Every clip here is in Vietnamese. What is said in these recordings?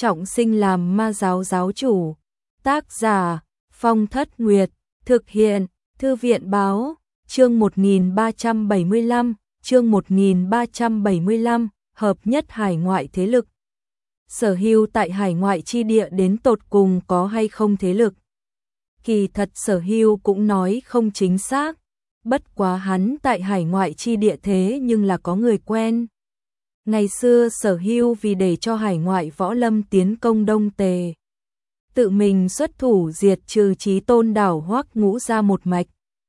trọng sinh làm ma giáo giáo chủ. Tác giả Phong Thất Nguyệt, thực hiện Thư viện Báo, chương 1375, chương 1375, hợp nhất hải ngoại thế lực. Sở hữu tại hải ngoại chi địa đến tột cùng có hay không thế lực? Kỳ thật Sở hữu cũng nói không chính xác, bất quá hắn tại hải ngoại chi địa thế nhưng là có người quen. Ngày xưa Sở hữu vì để cho hải ngoại võ lâm tiến công Đông Tề, tự mình xuất thủ diệt trừ Chí Tôn đảo Hoắc Ngũ ra một mạch,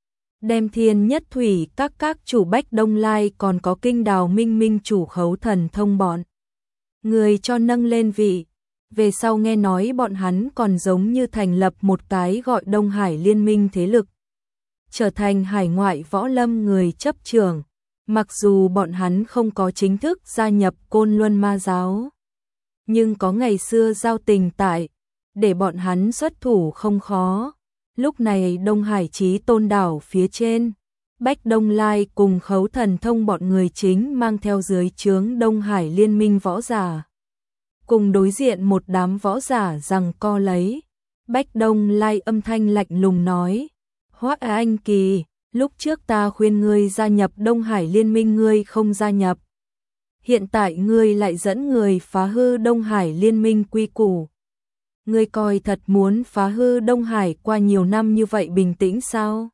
đem Thiên Nhất Thủy các chủ Bách Đông Lai còn có Kinh Đào Minh Minh chủ Khấu Thần Thông bọn người cho nâng lên vị. Về sau nghe nói bọn hắn còn giống như thành lập một cái gọi Đông Hải Liên Minh thế lực, trở thành hải ngoại võ lâm người chấp trưởng. Mặc dù bọn hắn không có chính thức gia nhập Côn Luân Ma giáo, nhưng có ngày xưa giao tình tại, để bọn hắn xuất thủ không khó. Lúc này Đông Hải Chí Tôn đảo phía trên, Bách Đông Lai cùng Khấu Thần Thông bọn người chính mang theo dưới trướng Đông Hải Liên Minh võ giả, cùng đối diện một đám võ giả giằng co lấy. Bách Đông Lai âm thanh lạnh lùng nói: Hoắc Anh Kỳ, lúc trước ta khuyên ngươi gia nhập Đông Hải Liên Minh ngươi không gia nhập. Hiện tại ngươi lại dẫn người phá hư Đông Hải Liên Minh quy củ. Ngươi coi thật muốn phá hư Đông Hải qua nhiều năm như vậy bình tĩnh sao?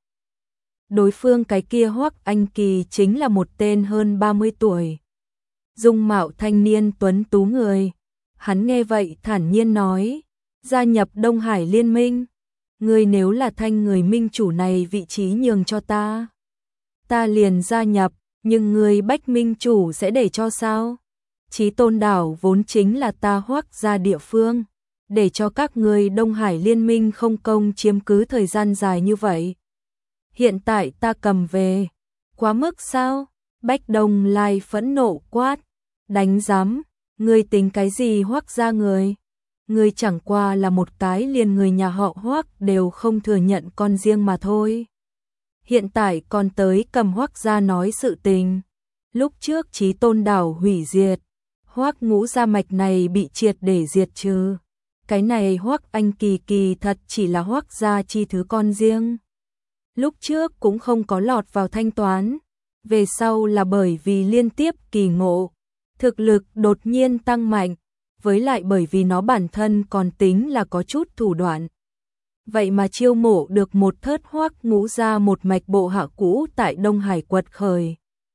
Đối phương cái kia Hoắc Anh Kỳ chính là một tên hơn 30 tuổi, dung mạo thanh niên tuấn tú người. Hắn nghe vậy thản nhiên nói: gia nhập Đông Hải Liên Minh? Ngươi nếu là thanh người minh chủ này vị trí nhường cho ta, ta liền gia nhập, nhưng ngươi Bách minh chủ sẽ để cho sao? Chí Tôn đảo vốn chính là ta Hoắc gia địa phương, để cho các ngươi Đông Hải Liên Minh không công chiếm cứ thời gian dài như vậy. Hiện tại ta cầm về, quá mức sao? Bách Đông Lai phẫn nộ quát: đánh giám, ngươi tính cái gì Hoắc gia người? Ngươi chẳng qua là một cái liền người nhà họ Hoắc đều không thừa nhận con riêng mà thôi. Hiện tại còn tới cầm Hoắc gia nói sự tình. Lúc trước Chí Tôn đảo hủy diệt, Hoắc Ngũ gia mạch này bị triệt để diệt trừ. Cái này Hoắc Anh Kỳ kỳ thật chỉ là Hoắc gia chi thứ con riêng. Lúc trước cũng không có lọt vào thanh toán, về sau là bởi vì liên tiếp kỳ ngộ, thực lực đột nhiên tăng mạnh, với lại bởi vì nó bản thân còn tính là có chút thủ đoạn. Vậy mà chiêu mộ được một thớt Hoắc Ngũ gia một mạch bộ hạ cũ tại Đông Hải quật khởi.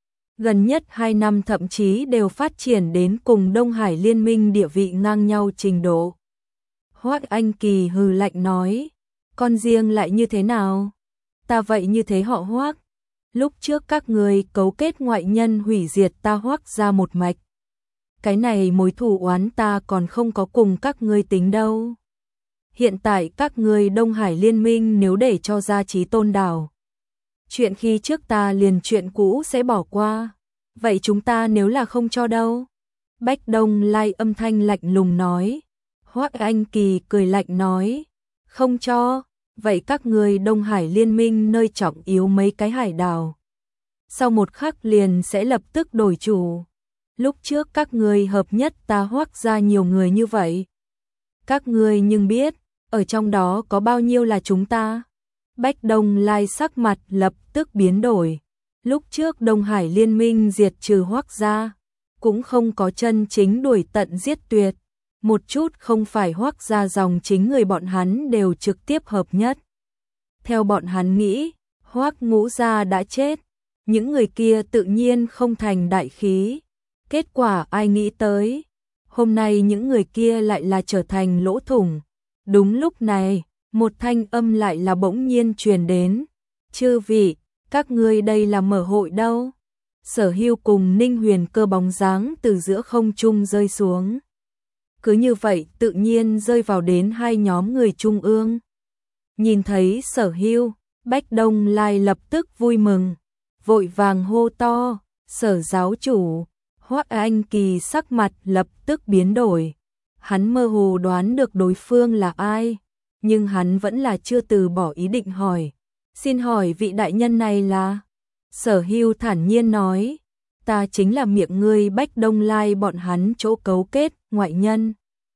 Gần nhất 2 năm thậm chí đều phát triển đến cùng Đông Hải Liên Minh địa vị ngang nhau trình độ. Hoắc Anh Kỳ hừ lạnh nói: con riêng lại như thế nào? Ta vậy như thế họ Hoắc. Lúc trước các người cấu kết ngoại nhân hủy diệt ta Hoắc gia một mạch. Cái này mối thù oán ta còn không có cùng các ngươi tính đâu. Hiện tại các ngươi Đông Hải Liên Minh nếu để cho ra Chí Tôn đảo, chuyện khi trước ta liền chuyện cũ sẽ bỏ qua. Vậy chúng ta nếu là không cho đâu? Bách Đông Lai âm thanh lạnh lùng nói. Hoắc Anh Kỳ cười lạnh nói: không cho, vậy các ngươi Đông Hải Liên Minh nơi trọng yếu mấy cái hải đảo, sau một khắc liền sẽ lập tức đổi chủ. Lúc trước các ngươi hợp nhất ta Hoắc ra nhiều người như vậy, các ngươi nhưng biết ở trong đó có bao nhiêu là chúng ta? Bách Đông Lai sắc mặt lập tức biến đổi. Lúc trước Đông Hải Liên Minh diệt trừ Hoắc gia, cũng không có chân chính đuổi tận giết tuyệt. Một chút không phải Hoắc gia dòng chính người bọn hắn đều trực tiếp hợp nhất. Theo bọn hắn nghĩ, Hoắc Ngũ gia đã chết, những người kia tự nhiên không thành đại khí. Kết quả ai nghĩ tới, hôm nay những người kia lại là trở thành lỗ thủng. Đúng lúc này, một thanh âm lại là bỗng nhiên truyền đến: chư vị, các ngươi đây là mở hội đâu? Sở Hưu cùng Ninh Huyền Cơ bóng dáng từ giữa không trung rơi xuống, cứ như vậy tự nhiên rơi vào đến hai nhóm người trung ương. Nhìn thấy Sở Hưu, Bách Đông Lai lập tức vui mừng, vội vàng hô to: Sở giáo chủ! Hoắc Anh Kỳ sắc mặt lập tức biến đổi. Hắn mơ hồ đoán được đối phương là ai, nhưng hắn vẫn là chưa từ bỏ ý định hỏi: xin hỏi vị đại nhân này là? Sở Hưu thản nhiên nói: ta chính là miệng ngươi Bách Đông Lai bọn hắn chỗ cấu kết ngoại nhân,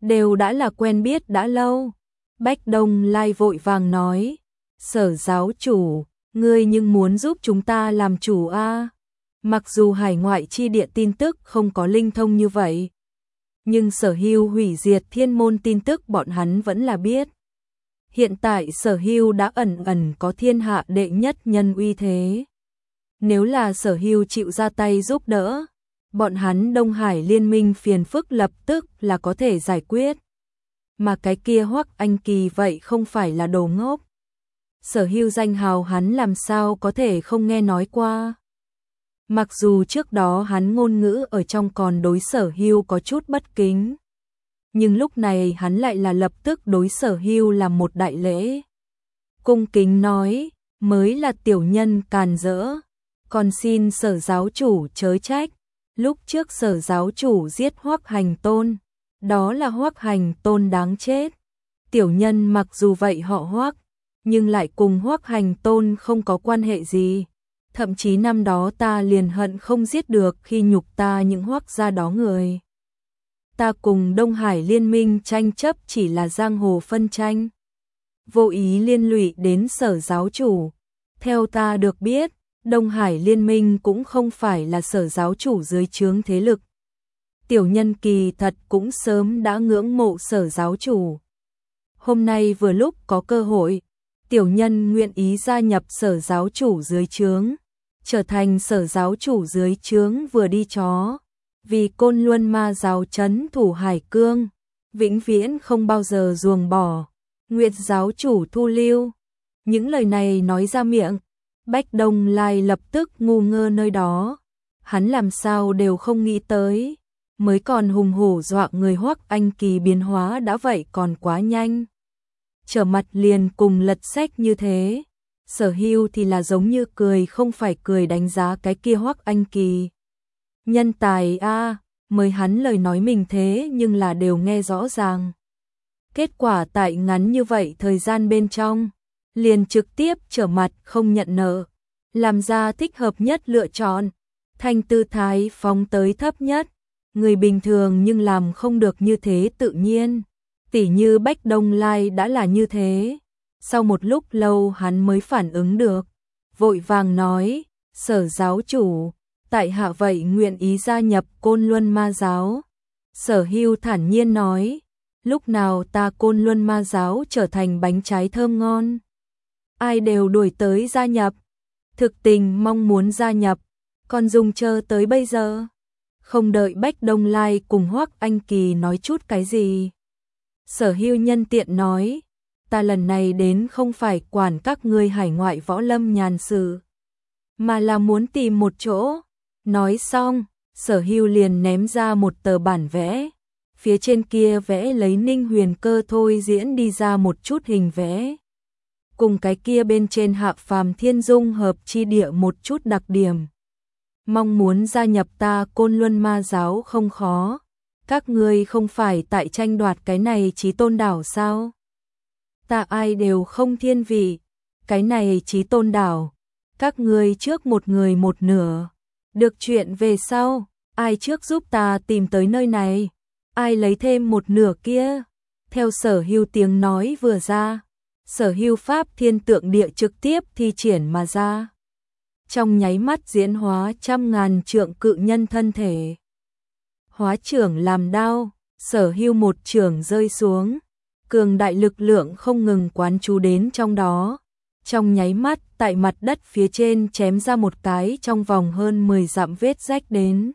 đều đã là quen biết đã lâu. Bách Đông Lai vội vàng nói, Sở giáo chủ, ngươi nhưng muốn giúp chúng ta làm chủ a? Mặc dù hải ngoại chi địa tin tức không có linh thông như vậy, nhưng Sở Hưu hủy diệt thiên môn tin tức bọn hắn vẫn là biết. Hiện tại Sở Hưu đã ẩn ẩn có thiên hạ đệ nhất nhân uy thế. Nếu là Sở Hưu chịu ra tay giúp đỡ, bọn hắn Đông Hải liên minh phiền phức lập tức là có thể giải quyết. Mà cái kia Hoắc Anh Kỳ vậy không phải là đồ ngốc. Sở Hưu danh hào hắn làm sao có thể không nghe nói qua. Mặc dù trước đó hắn ngôn ngữ ở trong còn đối Sở Hưu có chút bất kính, nhưng lúc này hắn lại là lập tức đối Sở Hưu làm một đại lễ. Cung kính nói, mới là tiểu nhân càn rỡ, còn xin Sở giáo chủ chớ trách. Lúc trước Sở giáo chủ giết Hoắc Hành Tôn, đó là Hoắc Hành Tôn đáng chết. Tiểu nhân mặc dù vậy họ Hoắc, nhưng lại cùng Hoắc Hành Tôn không có quan hệ gì. Thậm chí năm đó ta liền hận không giết được khi nhục ta những Hoắc gia đó người. Ta cùng Đông Hải liên minh tranh chấp chỉ là giang hồ phân tranh, vô ý liên lụy đến Sở giáo chủ. Theo ta được biết, Đông Hải liên minh cũng không phải là Sở giáo chủ dưới trướng thế lực. Tiểu nhân kỳ thật cũng sớm đã ngưỡng mộ Sở giáo chủ. Hôm nay vừa lúc có cơ hội, tiểu nhân nguyện ý gia nhập Sở giáo chủ dưới trướng, trở thành Sở giáo chủ dưới trướng vừa đi chó, vì Côn Luân Ma giáo trấn thủ Hải Cương, vĩnh viễn không bao giờ ruồng bỏ. Nguyệt giáo chủ thu lưu. Những lời này nói ra miệng, Bách Đông Lai lập tức ngu ngơ nơi đó. Hắn làm sao đều không nghĩ tới, mới còn hùng hổ dọa người Hoắc Anh Kỳ biến hóa đã vậy còn quá nhanh. Trở mặt liền cùng lật sách như thế. Sở Hưu thì là giống như cười không phải cười đánh giá cái kia Hoắc Anh Kỳ. Nhân tài a, mới hắn lời nói mình thế nhưng là đều nghe rõ ràng. Kết quả tại ngắn như vậy thời gian bên trong, liền trực tiếp trở mặt không nhận nợ, làm ra thích hợp nhất lựa chọn, thành tư thái phóng tới thấp nhất. Người bình thường nhưng làm không được như thế tự nhiên, tỉ như Bách Đông Lai đã là như thế. Sau một lúc lâu hắn mới phản ứng được, vội vàng nói, Sở giáo chủ, tại hạ vậy nguyện ý gia nhập Côn Luân Ma giáo. Sở Hưu thản nhiên nói, lúc nào ta Côn Luân Ma giáo trở thành bánh trái thơm ngon, ai đều đuổi tới gia nhập. Thực tình mong muốn gia nhập, còn dùng chờ tới bây giờ. Không đợi Bách Đông Lai cùng Hoắc Anh Kỳ nói chút cái gì, Sở Hưu nhân tiện nói, ta lần này đến không phải quản các ngươi hải ngoại võ lâm nhàn sự, mà là muốn tìm một chỗ. Nói xong, Sở Hưu liền ném ra một tờ bản vẽ, phía trên kia vẽ lấy Ninh Huyền Cơ thôi diễn đi ra một chút hình vẽ, cùng cái kia bên trên Hạ Phàm Thiên Dung hợp chi địa một chút đặc điểm. Mong muốn gia nhập ta Côn Luân Ma giáo không khó, các ngươi không phải tại tranh đoạt cái này Chí Tôn đảo sao? Ta ai đều không thiên vị, cái này Chí Tôn đảo, các ngươi trước một người một nửa, được chuyện về sau, ai trước giúp ta tìm tới nơi này, ai lấy thêm một nửa kia. Theo Sở Hưu tiếng nói vừa ra, Sở Hưu pháp thiên tượng địa trực tiếp thi triển mà ra, trong nháy mắt diễn hóa trăm ngàn trượng cự nhân thân thể. Hóa trưởng làm đao, Sở Hưu một trưởng rơi xuống, cường đại lực lượng không ngừng quán chú đến trong đó. Trong nháy mắt tại mặt đất phía trên chém ra một cái trong vòng hơn 10 dặm vết rách đến.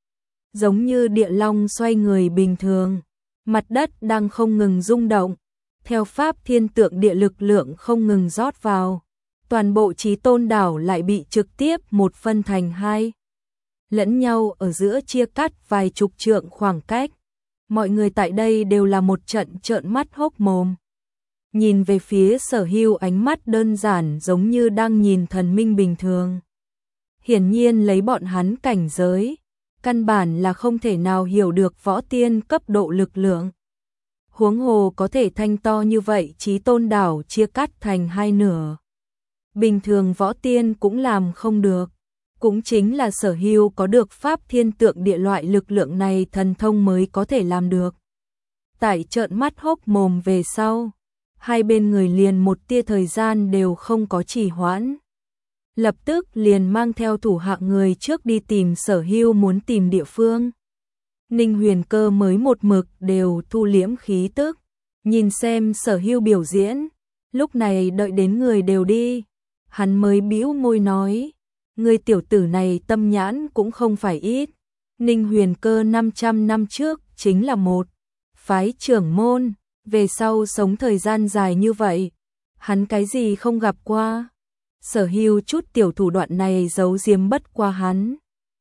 Giống như địa long xoay người bình thường, mặt đất đang không ngừng rung động, theo pháp thiên tượng địa lực lượng không ngừng rót vào. Toàn bộ Chí Tôn đảo lại bị trực tiếp một phân thành hai, lẫn nhau ở giữa chia cắt vài chục trượng khoảng cách. Mọi người tại đây đều là một trận trợn mắt hốc mồm. Nhìn về phía Sở Hưu ánh mắt đơn giản giống như đang nhìn thần minh bình thường. Hiển nhiên lấy bọn hắn cảnh giới, căn bản là không thể nào hiểu được võ tiên cấp độ lực lượng. Huống hồ có thể thanh to như vậy Chí Tôn đảo chia cắt thành hai nửa, bình thường võ tiên cũng làm không được. Cũng chính là Sở Hưu có được pháp thiên tượng địa loại lực lượng này thần thông mới có thể làm được. Tại trợn mắt hốc mồm về sau, hai bên người liền một tia thời gian đều không có trì hoãn. Lập tức liền mang theo thủ hạ người trước đi tìm Sở Hưu muốn tìm địa phương. Ninh Huyền Cơ mới một mực đều thu liễm khí tức, nhìn xem Sở Hưu biểu diễn, lúc này đợi đến người đều đi, hắn mới bĩu môi nói, người tiểu tử này tâm nhãn cũng không phải ít. Ninh Huyền Cơ 500 năm trước chính là một phái trưởng môn, về sau sống thời gian dài như vậy, hắn cái gì không gặp qua. Sở Hưu chút tiểu thủ đoạn này giấu giếm bất qua hắn.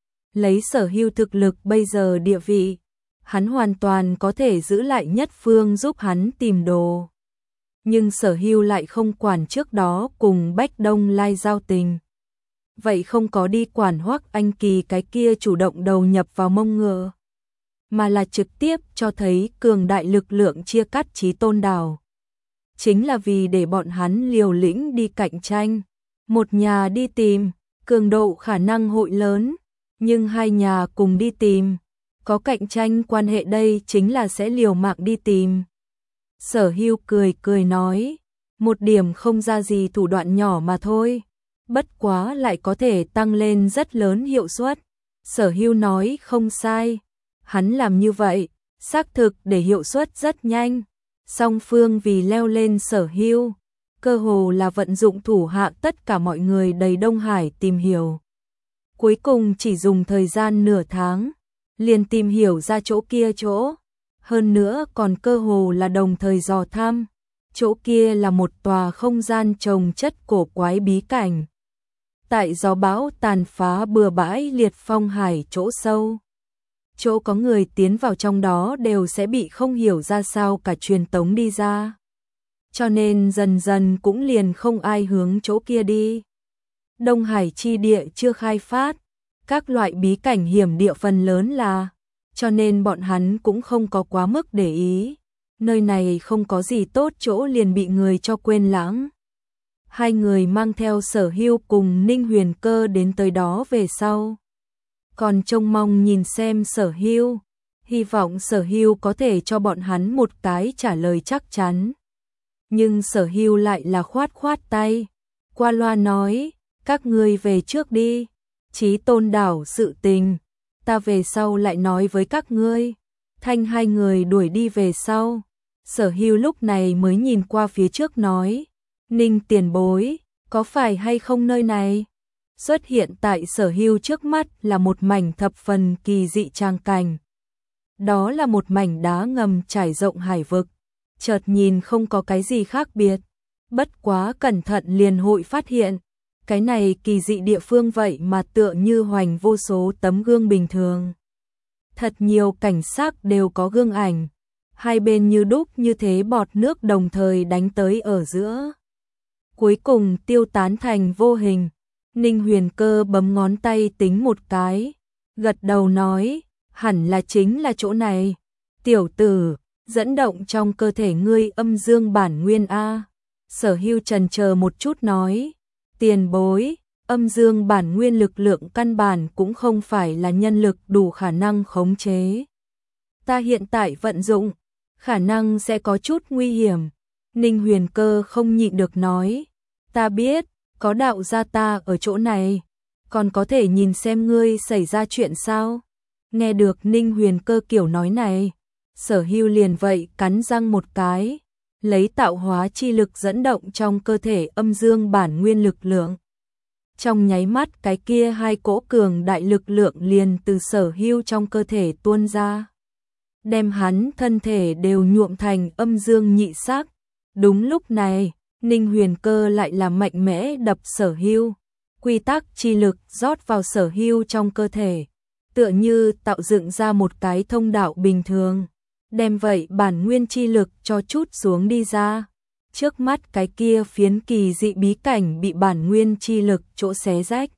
Lấy Sở Hưu thực lực bây giờ địa vị, hắn hoàn toàn có thể giữ lại Nhất Phương giúp hắn tìm đồ. Nhưng Sở Hưu lại không quản trước đó cùng Bách Đông Lai giao tình. Vậy không có đi quản Hoắc Anh Kỳ cái kia chủ động đầu nhập vào mông ngựa, mà là trực tiếp cho thấy cường đại lực lượng chia cắt Chí Tôn Đảo. Chính là vì để bọn hắn liều lĩnh đi cạnh tranh, một nhà đi tìm, cường độ khả năng hội lớn, nhưng hai nhà cùng đi tìm, có cạnh tranh quan hệ đây chính là sẽ liều mạng đi tìm. Sở Hưu cười cười nói, một điểm không ra gì thủ đoạn nhỏ mà thôi, bất quá lại có thể tăng lên rất lớn hiệu suất. Sở Hưu nói không sai, hắn làm như vậy, xác thực để hiệu suất rất nhanh. Song phương vì leo lên Sở Hưu, cơ hồ là vận dụng thủ hạ tất cả mọi người đầy Đông Hải tìm hiểu. Cuối cùng chỉ dùng thời gian nửa tháng, liền tìm hiểu ra chỗ kia chỗ. Hơn nữa còn cơ hồ là đồng thời dò thăm, chỗ kia là một tòa không gian trồng chất cổ quái bí cảnh. Tại gió bão tàn phá bừa bãi liệt phong hải chỗ sâu. Chỗ có người tiến vào trong đó đều sẽ bị không hiểu ra sao cả truyền tống đi ra. Cho nên dần dần cũng liền không ai hướng chỗ kia đi. Đông Hải chi địa chưa khai phát, các loại bí cảnh hiểm địa phần lớn là, cho nên bọn hắn cũng không có quá mức để ý. Nơi này không có gì tốt chỗ liền bị người cho quên lãng. Hai người mang theo Sở Hưu cùng Ninh Huyền Cơ đến tới đó về sau. Còn trông mong nhìn xem Sở Hưu, hy vọng Sở Hưu có thể cho bọn hắn một cái trả lời chắc chắn. Nhưng Sở Hưu lại là khoát khoát tay, qua loa nói, các ngươi về trước đi, Chí Tôn Đảo sự tình, ta về sau lại nói với các ngươi. Thanh hai người đuổi đi về sau, Sở Hưu lúc này mới nhìn qua phía trước nói, Ninh tiền bối, có phải hay không nơi này? Xuất hiện tại Sở Hưu trước mắt là một mảnh thập phần kỳ dị trang cảnh. Đó là một mảnh đá ngầm trải rộng hải vực, chợt nhìn không có cái gì khác biệt, bất quá cẩn thận liền hội phát hiện, cái này kỳ dị địa phương vậy mà tựa như hoành vô số tấm gương bình thường. Thật nhiều cảnh sắc đều có gương ảnh, hai bên như đúc như thế bọt nước đồng thời đánh tới ở giữa. Cuối cùng tiêu tán thành vô hình. Ninh Huyền Cơ bấm ngón tay tính một cái, gật đầu nói, hẳn là chính là chỗ này. Tiểu tử, dẫn động trong cơ thể ngươi âm dương bản nguyên A. Sở Hưu chần chờ một chút nói, tiền bối, âm dương bản nguyên lực lượng căn bản cũng không phải là nhân lực đủ khả năng khống chế. Ta hiện tại vận dụng, khả năng sẽ có chút nguy hiểm. Ninh Huyền Cơ không nhịn được nói, ta biết, có đạo gia ta ở chỗ này, còn có thể nhìn xem ngươi xảy ra chuyện sao. Nghe được Ninh Huyền Cơ kiểu nói này, Sở Hưu liền vậy cắn răng một cái, lấy tạo hóa chi lực dẫn động trong cơ thể âm dương bản nguyên lực lượng. Trong nháy mắt cái kia hai cỗ cường đại lực lượng liền từ Sở Hưu trong cơ thể tuôn ra, đem hắn thân thể đều nhuộm thành âm dương nhị sắc. Đúng lúc này, Ninh Huyền Cơ lại là mạnh mẽ đập Sở Hưu, quy tắc chi lực rót vào Sở Hưu trong cơ thể, tựa như tạo dựng ra một cái thông đạo bình thường, đem vậy bản nguyên chi lực cho chút xuống đi ra. Trước mắt cái kia phiến kỳ dị bí cảnh bị bản nguyên chi lực chỗ xé rách.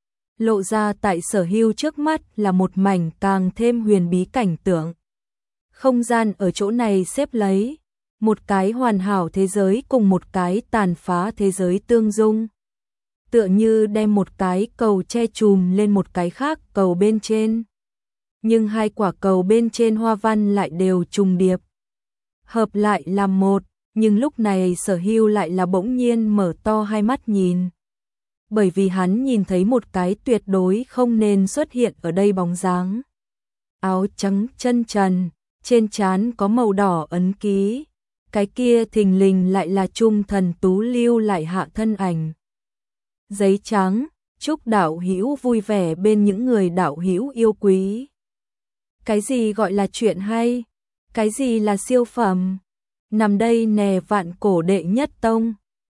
Lộ ra tại Sở Hưu trước mắt là một mảnh càng thêm huyền bí cảnh tượng. Không gian ở chỗ này xếp lấy một cái hoàn hảo thế giới cùng một cái tàn phá thế giới tương dung. Tựa như đem một cái cầu che chùm lên một cái khác cầu bên trên. Nhưng hai quả cầu bên trên hoa văn lại đều trùng điệp. hợp lại làm một, nhưng lúc này Sở Hưu lại là bỗng nhiên mở to hai mắt nhìn. Bởi vì hắn nhìn thấy một cái tuyệt đối không nên xuất hiện ở đây bóng dáng. Áo trắng chân trần, trên trán có màu đỏ ấn ký, cái kia thình lình lại là Trung Thần Tú lưu lại hạ thân ảnh. Giấy trắng, chúc đạo hữu vui vẻ bên những người đạo hữu yêu quý. Cái gì gọi là chuyện hay? Cái gì là siêu phẩm? Nằm đây nè vạn cổ đệ nhất tông.